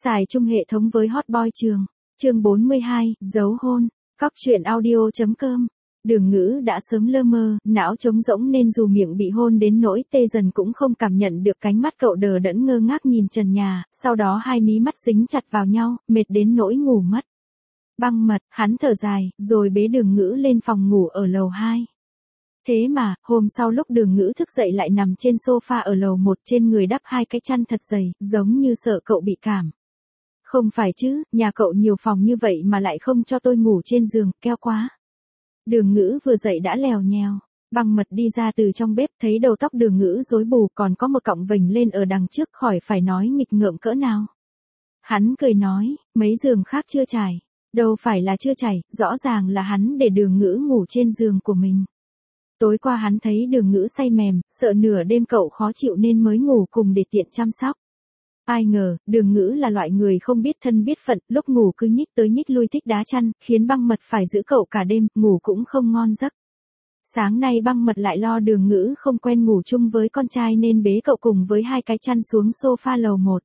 Xài chung hệ thống với Hot Boy trường. Chương 42, dấu hôn. Cóc truyện audio.com. Đường Ngữ đã sớm lơ mơ, não trống rỗng nên dù miệng bị hôn đến nỗi tê dần cũng không cảm nhận được cánh mắt cậu đờ đẫn ngơ ngác nhìn trần nhà, sau đó hai mí mắt dính chặt vào nhau, mệt đến nỗi ngủ mất. Băng mật, hắn thở dài, rồi bế Đường Ngữ lên phòng ngủ ở lầu 2. Thế mà, hôm sau lúc Đường Ngữ thức dậy lại nằm trên sofa ở lầu 1 trên người đắp hai cái chăn thật dày, giống như sợ cậu bị cảm. Không phải chứ, nhà cậu nhiều phòng như vậy mà lại không cho tôi ngủ trên giường, keo quá. Đường Ngữ vừa dậy đã lèo nhèo. Băng mật đi ra từ trong bếp thấy đầu tóc Đường Ngữ rối bù còn có một cọng vành lên ở đằng trước khỏi phải nói nghịch ngợm cỡ nào. Hắn cười nói, mấy giường khác chưa trải. Đâu phải là chưa trải, rõ ràng là hắn để Đường Ngữ ngủ trên giường của mình. Tối qua hắn thấy Đường Ngữ say mềm, sợ nửa đêm cậu khó chịu nên mới ngủ cùng để tiện chăm sóc. Ai ngờ, Đường Ngữ là loại người không biết thân biết phận, lúc ngủ cứ nhích tới nhích lui thích đá chăn, khiến băng mật phải giữ cậu cả đêm, ngủ cũng không ngon giấc. Sáng nay băng mật lại lo Đường Ngữ không quen ngủ chung với con trai nên bế cậu cùng với hai cái chăn xuống sofa lầu 1.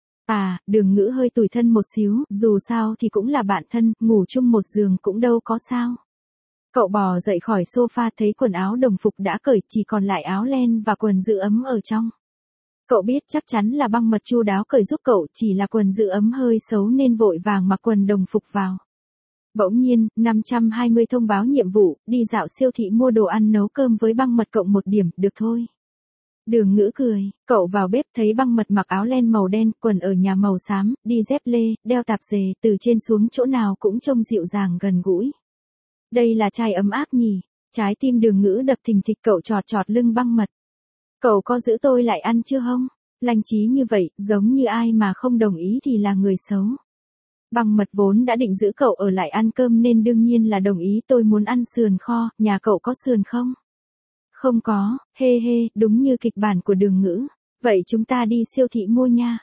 Đường Ngữ hơi tủi thân một xíu, dù sao thì cũng là bạn thân, ngủ chung một giường cũng đâu có sao. Cậu bò dậy khỏi sofa thấy quần áo đồng phục đã cởi, chỉ còn lại áo len và quần giữ ấm ở trong. Cậu biết chắc chắn là băng mật chu đáo cởi giúp cậu, chỉ là quần giữ ấm hơi xấu nên vội vàng mặc quần đồng phục vào. Bỗng nhiên, 520 thông báo nhiệm vụ, đi dạo siêu thị mua đồ ăn nấu cơm với băng mật cộng 1 điểm, được thôi. Đường Ngữ cười, cậu vào bếp thấy băng mật mặc áo len màu đen, quần ở nhà màu xám, đi dép lê, đeo tạp dề, từ trên xuống chỗ nào cũng trông dịu dàng gần gũi. Đây là trai ấm áp nhỉ, trái tim Đường Ngữ đập thình thịch, cậu chọt chọt lưng băng mật. Cậu có giữ tôi lại ăn chưa hông? Lanh trí như vậy, giống như ai mà không đồng ý thì là người xấu. Băng mật vốn đã định giữ cậu ở lại ăn cơm nên đương nhiên là đồng ý. Tôi muốn ăn sườn kho, nhà cậu có sườn không? Không có, hê hê, đúng như kịch bản của Đường Ngữ. Vậy chúng ta đi siêu thị mua nha.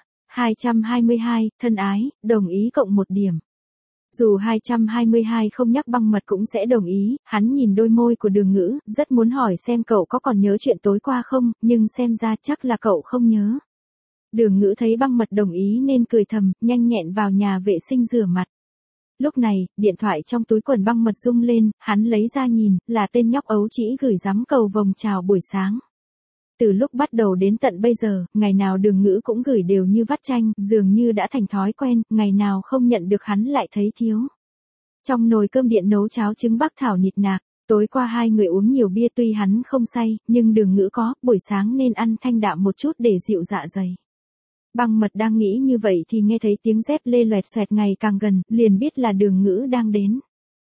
222, thân ái, đồng ý cộng 1 điểm. Dù 222 không nhắc băng mật cũng sẽ đồng ý, hắn nhìn đôi môi của Đường Ngữ, rất muốn hỏi xem cậu có còn nhớ chuyện tối qua không, nhưng xem ra chắc là cậu không nhớ. Đường Ngữ thấy băng mật đồng ý nên cười thầm, nhanh nhẹn vào nhà vệ sinh rửa mặt. Lúc này, điện thoại trong túi quần băng mật rung lên, hắn lấy ra nhìn, là tên nhóc ấu trĩ gửi dắm cầu vồng chào buổi sáng. Từ lúc bắt đầu đến tận bây giờ, ngày nào Đường Ngữ cũng gửi đều như vắt chanh, dường như đã thành thói quen, ngày nào không nhận được hắn lại thấy thiếu. Trong nồi cơm điện nấu cháo trứng bắc thảo nịt nạc, tối qua hai người uống nhiều bia tuy hắn không say, nhưng Đường Ngữ có, buổi sáng nên ăn thanh đạm một chút để dịu dạ dày. Băng mật đang nghĩ như vậy thì nghe thấy tiếng dép lê loẹt xoẹt ngày càng gần, liền biết là Đường Ngữ đang đến.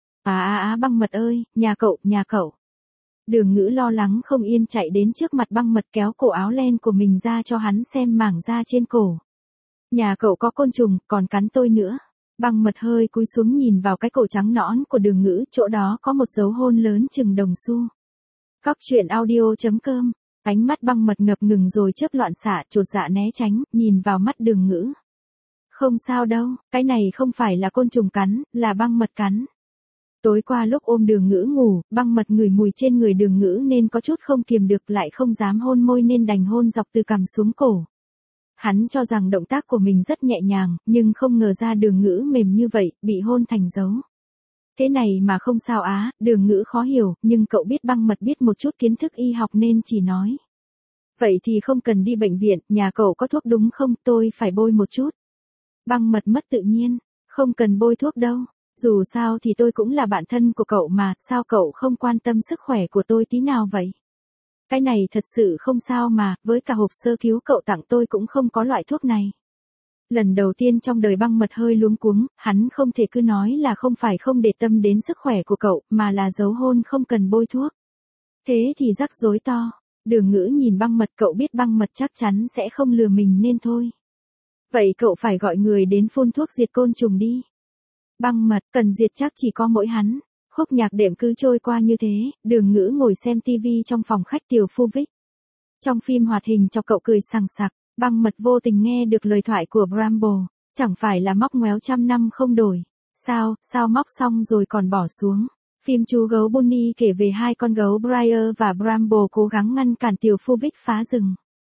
Băng mật ơi, nhà cậu. Đường Ngữ lo lắng không yên chạy đến trước mặt băng mật kéo cổ áo len của mình ra cho hắn xem mảng da trên cổ. Nhà cậu có côn trùng, còn cắn tôi nữa. Băng mật hơi cúi xuống nhìn vào cái cổ trắng nõn của Đường Ngữ, chỗ đó có một dấu hôn lớn chừng đồng xu. Cóc truyện audio.com. Ánh mắt băng mật ngập ngừng rồi chớp loạn xạ, chột dạ né tránh, nhìn vào mắt Đường Ngữ. Không sao đâu, cái này không phải là côn trùng cắn, là băng mật cắn. Tối qua lúc ôm Đường Ngữ ngủ, băng mật ngửi mùi trên người Đường Ngữ nên có chút không kiềm được, lại không dám hôn môi nên đành hôn dọc từ cằm xuống cổ. Hắn cho rằng động tác của mình rất nhẹ nhàng, nhưng không ngờ ra Đường Ngữ mềm như vậy, bị hôn thành dấu. Thế này mà không sao á, Đường Ngữ khó hiểu, nhưng cậu biết băng mật biết một chút kiến thức y học nên chỉ nói. Vậy thì không cần đi bệnh viện, nhà cậu có thuốc đúng không, tôi phải bôi một chút. Băng mật mất tự nhiên, không cần bôi thuốc đâu. Dù sao thì tôi cũng là bạn thân của cậu mà, sao cậu không quan tâm sức khỏe của tôi tí nào vậy? Cái này thật sự không sao mà, với cả hộp sơ cứu cậu tặng tôi cũng không có loại thuốc này. Lần đầu tiên trong đời băng mật hơi luống cuống, hắn không thể cứ nói là không phải không để tâm đến sức khỏe của cậu, mà là giấu hôn không cần bôi thuốc. Thế thì rắc rối to. Đường Ngữ nhìn băng mật, cậu biết băng mật chắc chắn sẽ không lừa mình nên thôi. Vậy cậu phải gọi người đến phun thuốc diệt côn trùng đi. Băng mật, cần diệt chắc chỉ có mỗi hắn. Khúc nhạc đệm cứ trôi qua như thế, Đường Ngữ ngồi xem tivi trong phòng khách Tiểu Phu Vích. Trong phim hoạt hình cho cậu cười sằng sặc, băng mật vô tình nghe được lời thoại của Bramble, chẳng phải là móc ngoéo trăm năm không đổi. Sao móc xong rồi còn bỏ xuống. Phim chú gấu Bonnie kể về hai con gấu Briar và Bramble cố gắng ngăn cản Tiểu Phu Vích phá rừng.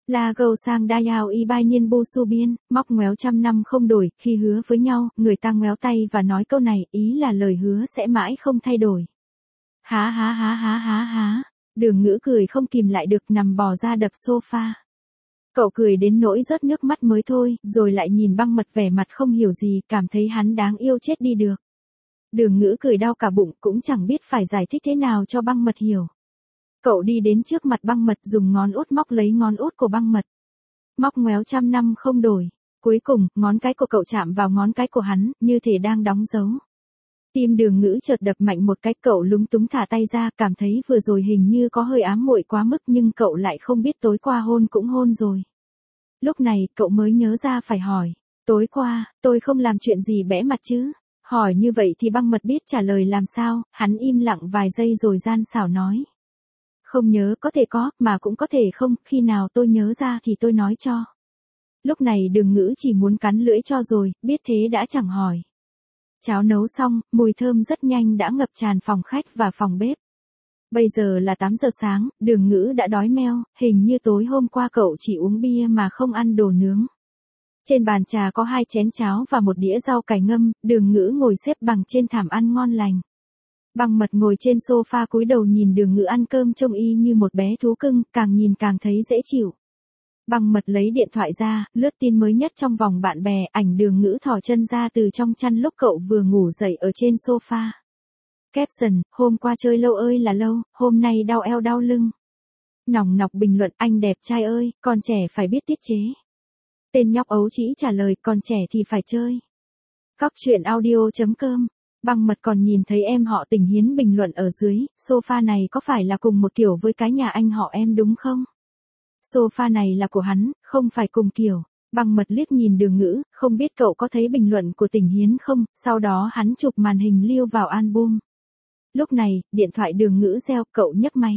La gâu sang Dayao y bai niên bu su biên, móc ngoéo trăm năm không đổi, khi hứa với nhau, người ta ngoéo tay và nói câu này, ý là lời hứa sẽ mãi không thay đổi. Há há há há há há, Đường Ngữ cười không kìm lại được nằm bò ra đập sofa. Cậu cười đến nỗi rớt nước mắt mới thôi, rồi lại nhìn Băng Mật vẻ mặt không hiểu gì, cảm thấy hắn đáng yêu chết đi được. Đường Ngữ cười đau cả bụng, cũng chẳng biết phải giải thích thế nào cho Băng Mật hiểu. Cậu đi đến trước mặt Băng Mật dùng ngón út móc lấy ngón út của Băng Mật. Móc ngoéo trăm năm không đổi. Cuối cùng, ngón cái của cậu chạm vào ngón cái của hắn, như thể đang đóng dấu. Tim Đường Ngữ chợt đập mạnh một cái, cậu lúng túng thả tay ra, cảm thấy vừa rồi hình như có hơi ám muội quá mức, nhưng cậu lại không biết tối qua hôn cũng hôn rồi. Lúc này, cậu mới nhớ ra phải hỏi. Tối qua, tôi không làm chuyện gì bẽ mặt chứ? Hỏi như vậy thì Băng Mật biết trả lời làm sao, hắn im lặng vài giây rồi gian xảo nói. Không nhớ, có thể có, mà cũng có thể không, khi nào tôi nhớ ra thì tôi nói cho. Lúc này Đường Ngữ chỉ muốn cắn lưỡi cho rồi, biết thế đã chẳng hỏi. Cháo nấu xong, mùi thơm rất nhanh đã ngập tràn phòng khách và phòng bếp. Bây giờ là 8 giờ sáng, Đường Ngữ đã đói meo, hình như tối hôm qua cậu chỉ uống bia mà không ăn đồ nướng. Trên bàn trà có 2 chén cháo và một đĩa rau cải ngâm, Đường Ngữ ngồi xếp bằng trên thảm ăn ngon lành. Băng Mật ngồi trên sofa cúi đầu nhìn Đường Ngữ ăn cơm trông y như một bé thú cưng, càng nhìn càng thấy dễ chịu. Băng Mật lấy điện thoại ra, lướt tin mới nhất trong vòng bạn bè, ảnh Đường Ngữ thò chân ra từ trong chăn lúc cậu vừa ngủ dậy ở trên sofa. Caption, hôm qua chơi lâu ơi là lâu, hôm nay đau eo đau lưng. Nòng nọc bình luận, anh đẹp trai ơi, còn trẻ phải biết tiết chế. Tên nhóc ấu trĩ trả lời, còn trẻ thì phải chơi. Cóc truyện audio.com. Băng Mật còn nhìn thấy em họ Tình Hiến bình luận ở dưới, sofa này có phải là cùng một kiểu với cái nhà anh họ em đúng không? Sofa này là của hắn, không phải cùng kiểu. Băng Mật liếc nhìn Đường Ngữ, không biết cậu có thấy bình luận của Tình Hiến không, sau đó hắn chụp màn hình lưu vào album. Lúc này, điện thoại Đường Ngữ reo, cậu nhấc máy.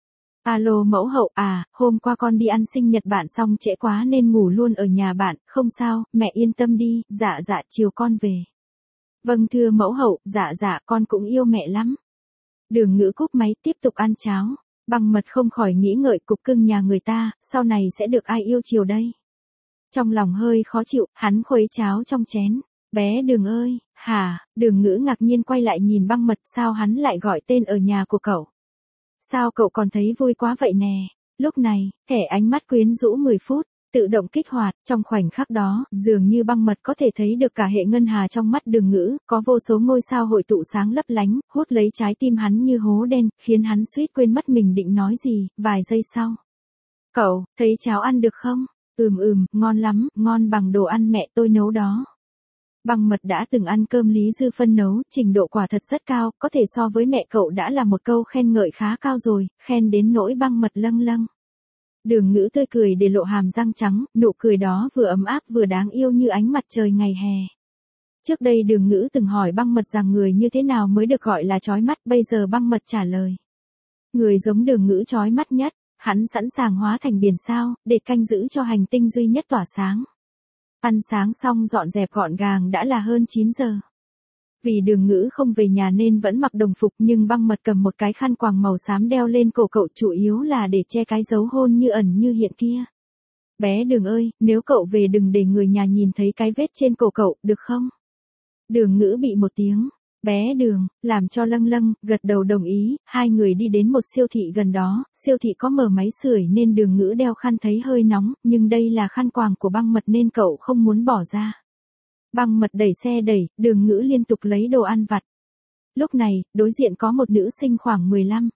Alo mẫu hậu, à, hôm qua con đi ăn sinh nhật bạn xong trễ quá nên ngủ luôn ở nhà bạn, không sao, mẹ yên tâm đi, dạ chiều con về. Vâng thưa mẫu hậu, dạ con cũng yêu mẹ lắm. Đường Ngữ cúp máy tiếp tục ăn cháo. Băng Mật không khỏi nghĩ ngợi cục cưng nhà người ta, sau này sẽ được ai yêu chiều đây. Trong lòng hơi khó chịu, hắn khuấy cháo trong chén. Bé Đường ơi, hả? Đường Ngữ ngạc nhiên quay lại nhìn Băng Mật, sao hắn lại gọi tên ở nhà của cậu? Sao cậu còn thấy vui quá vậy nè? Lúc này, thẻ ánh mắt quyến rũ 10 phút, tự động kích hoạt, trong khoảnh khắc đó, dường như Băng Mật có thể thấy được cả hệ ngân hà trong mắt Đường Ngữ, có vô số ngôi sao hội tụ sáng lấp lánh, hút lấy trái tim hắn như hố đen, khiến hắn suýt quên mất mình định nói gì, vài giây sau. Cậu, thấy cháo ăn được không? Ngon lắm, ngon bằng đồ ăn mẹ tôi nấu đó. Băng Mật đã từng ăn cơm Lý Dư Phân nấu, trình độ quả thật rất cao, có thể so với mẹ cậu đã là một câu khen ngợi khá cao rồi, khen đến nỗi Băng Mật lâng lâng. Đường Ngữ tươi cười để lộ hàm răng trắng, nụ cười đó vừa ấm áp vừa đáng yêu như ánh mặt trời ngày hè. Trước đây Đường Ngữ từng hỏi Băng Mật rằng người như thế nào mới được gọi là chói mắt, bây giờ Băng Mật trả lời. Người giống Đường Ngữ chói mắt nhất, hắn sẵn sàng hóa thành biển sao, để canh giữ cho hành tinh duy nhất tỏa sáng. Ăn sáng xong dọn dẹp gọn gàng đã là hơn 9 giờ. Vì Đường Ngữ không về nhà nên vẫn mặc đồng phục, nhưng Băng Mật cầm một cái khăn quàng màu xám đeo lên cổ cậu, chủ yếu là để che cái dấu hôn như ẩn như hiện kia. Bé Đường ơi, nếu cậu về đừng để người nhà nhìn thấy cái vết trên cổ cậu, được không? Đường Ngữ bị một tiếng, bé Đường, làm cho lâng lâng, gật đầu đồng ý, hai người đi đến một siêu thị gần đó, siêu thị có mở máy sưởi nên Đường Ngữ đeo khăn thấy hơi nóng, nhưng đây là khăn quàng của Băng Mật nên cậu không muốn bỏ ra. Băng Mật đẩy xe đẩy, Đường Ngữ liên tục lấy đồ ăn vặt. Lúc này, đối diện có một nữ sinh khoảng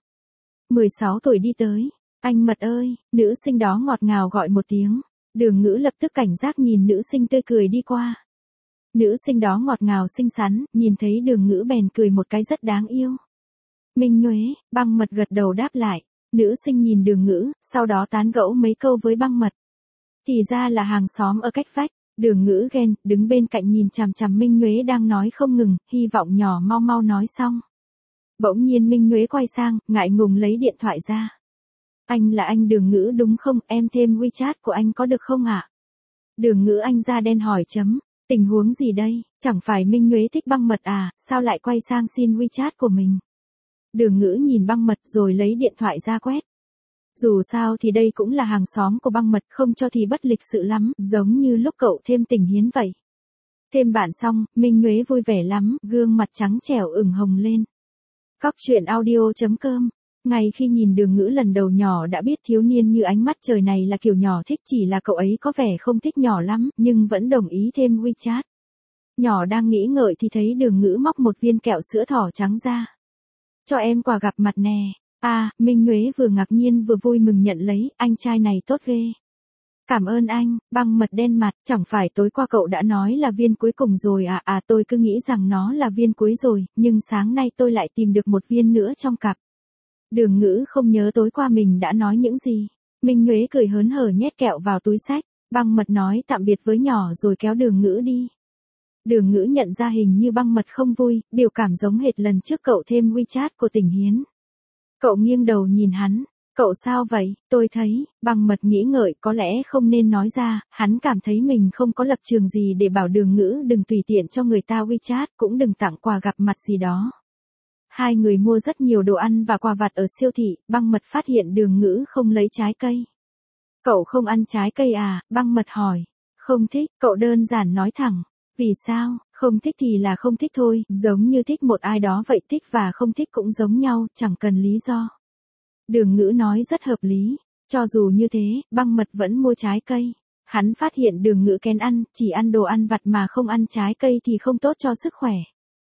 16 tuổi đi tới. Anh Mật ơi, nữ sinh đó ngọt ngào gọi một tiếng. Đường Ngữ lập tức cảnh giác nhìn nữ sinh tươi cười đi qua. Nữ sinh đó ngọt ngào xinh xắn, nhìn thấy Đường Ngữ bèn cười một cái rất đáng yêu. Minh Nhuế, Băng Mật gật đầu đáp lại. Nữ sinh nhìn Đường Ngữ, sau đó tán gẫu mấy câu với Băng Mật. Thì ra là hàng xóm ở cách vách. Đường Ngữ ghen, đứng bên cạnh nhìn chằm chằm Minh Nhuế đang nói không ngừng, hy vọng nhỏ mau nói xong. Bỗng nhiên Minh Nhuế quay sang, ngại ngùng lấy điện thoại ra. Anh là anh Đường Ngữ đúng không, em thêm WeChat của anh có được không ạ? Đường Ngữ anh da đen hỏi chấm, tình huống gì đây, chẳng phải Minh Nhuế thích Băng Mật à, sao lại quay sang xin WeChat của mình? Đường Ngữ nhìn Băng Mật rồi lấy điện thoại ra quét. Dù sao thì đây cũng là hàng xóm của Băng Mật, không cho thì bất lịch sự lắm, giống như lúc cậu thêm tình Hiến vậy. Thêm bạn xong, Minh Nhuế vui vẻ lắm, gương mặt trắng trẻo ửng hồng lên. Cóc truyện audio.com. Ngay khi nhìn Đường Ngữ lần đầu nhỏ đã biết thiếu niên như ánh mắt trời này là kiểu nhỏ thích, chỉ là cậu ấy có vẻ không thích nhỏ lắm, nhưng vẫn đồng ý thêm WeChat. Nhỏ đang nghĩ ngợi thì thấy Đường Ngữ móc một viên kẹo sữa thỏ trắng ra. Cho em quà gặp mặt nè. À, Minh Nhuế vừa ngạc nhiên vừa vui mừng nhận lấy, anh trai này tốt ghê. Cảm ơn anh. Băng Mật đen mặt, chẳng phải tối qua cậu đã nói là viên cuối cùng rồi à? Tôi cứ nghĩ rằng nó là viên cuối rồi, nhưng sáng nay tôi lại tìm được một viên nữa trong cặp. Đường Ngữ không nhớ tối qua mình đã nói những gì. Minh Nhuế cười hớn hở nhét kẹo vào túi xách. Băng Mật nói tạm biệt với nhỏ rồi kéo Đường Ngữ đi. Đường Ngữ nhận ra hình như Băng Mật không vui, biểu cảm giống hệt lần trước cậu thêm WeChat của Tình Hiến. Cậu nghiêng đầu nhìn hắn. Cậu sao vậy? Tôi thấy, Băng Mật nghĩ ngợi có lẽ không nên nói ra, hắn cảm thấy mình không có lập trường gì để bảo Đường Ngữ đừng tùy tiện cho người ta WeChat, cũng đừng tặng quà gặp mặt gì đó. Hai người mua rất nhiều đồ ăn và quà vặt ở siêu thị, Băng Mật phát hiện Đường Ngữ không lấy trái cây. Cậu không ăn trái cây à? Băng Mật hỏi. Không thích, cậu đơn giản nói thẳng. Vì sao? Không thích thì là không thích thôi, giống như thích một ai đó vậy, thích và không thích cũng giống nhau, chẳng cần lý do. Đường Ngữ nói rất hợp lý. Cho dù như thế, Băng Mật vẫn mua trái cây. Hắn phát hiện Đường Ngữ kén ăn, chỉ ăn đồ ăn vặt mà không ăn trái cây thì không tốt cho sức khỏe.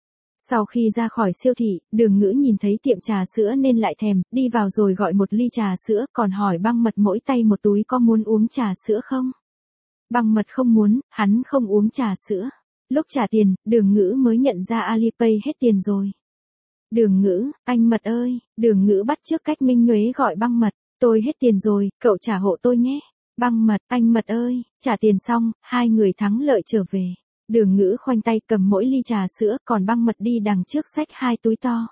Sau khi ra khỏi siêu thị, Đường Ngữ nhìn thấy tiệm trà sữa nên lại thèm, đi vào rồi gọi một ly trà sữa, còn hỏi Băng Mật mỗi tay một túi có muốn uống trà sữa không? Băng Mật không muốn, hắn không uống trà sữa. Lúc trả tiền, Đường Ngữ mới nhận ra Alipay hết tiền rồi. Đường Ngữ, anh Mật ơi. Đường Ngữ bắt chước cách Minh Nhuế gọi Băng Mật. Tôi hết tiền rồi, cậu trả hộ tôi nhé. Băng Mật, anh Mật ơi. Trả tiền xong, hai người thắng lợi trở về. Đường Ngữ khoanh tay cầm mỗi ly trà sữa, còn Băng Mật đi đằng trước xách hai túi to.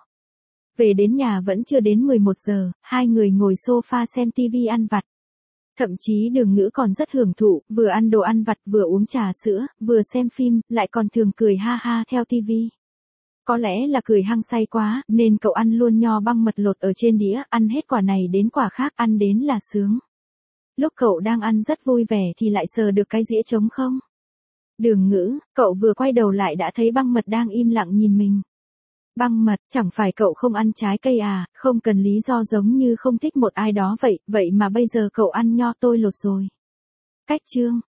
Về đến nhà vẫn chưa đến 11 giờ, hai người ngồi sofa xem tivi ăn vặt. Thậm chí Đường Ngữ còn rất hưởng thụ, vừa ăn đồ ăn vặt vừa uống trà sữa, vừa xem phim, lại còn thường cười ha ha theo tivi. Có lẽ là cười hăng say quá, nên cậu ăn luôn nho Băng Mật lột ở trên đĩa, ăn hết quả này đến quả khác, ăn đến là sướng. Lúc cậu đang ăn rất vui vẻ thì lại sờ được cái dĩa trống không. Đường Ngữ, cậu vừa quay đầu lại đã thấy Băng Mật đang im lặng nhìn mình. Băng Mật, chẳng phải cậu không ăn trái cây à? Không cần lý do giống như không thích một ai đó vậy, vậy mà bây giờ cậu ăn nho tôi lột rồi. Cách chương.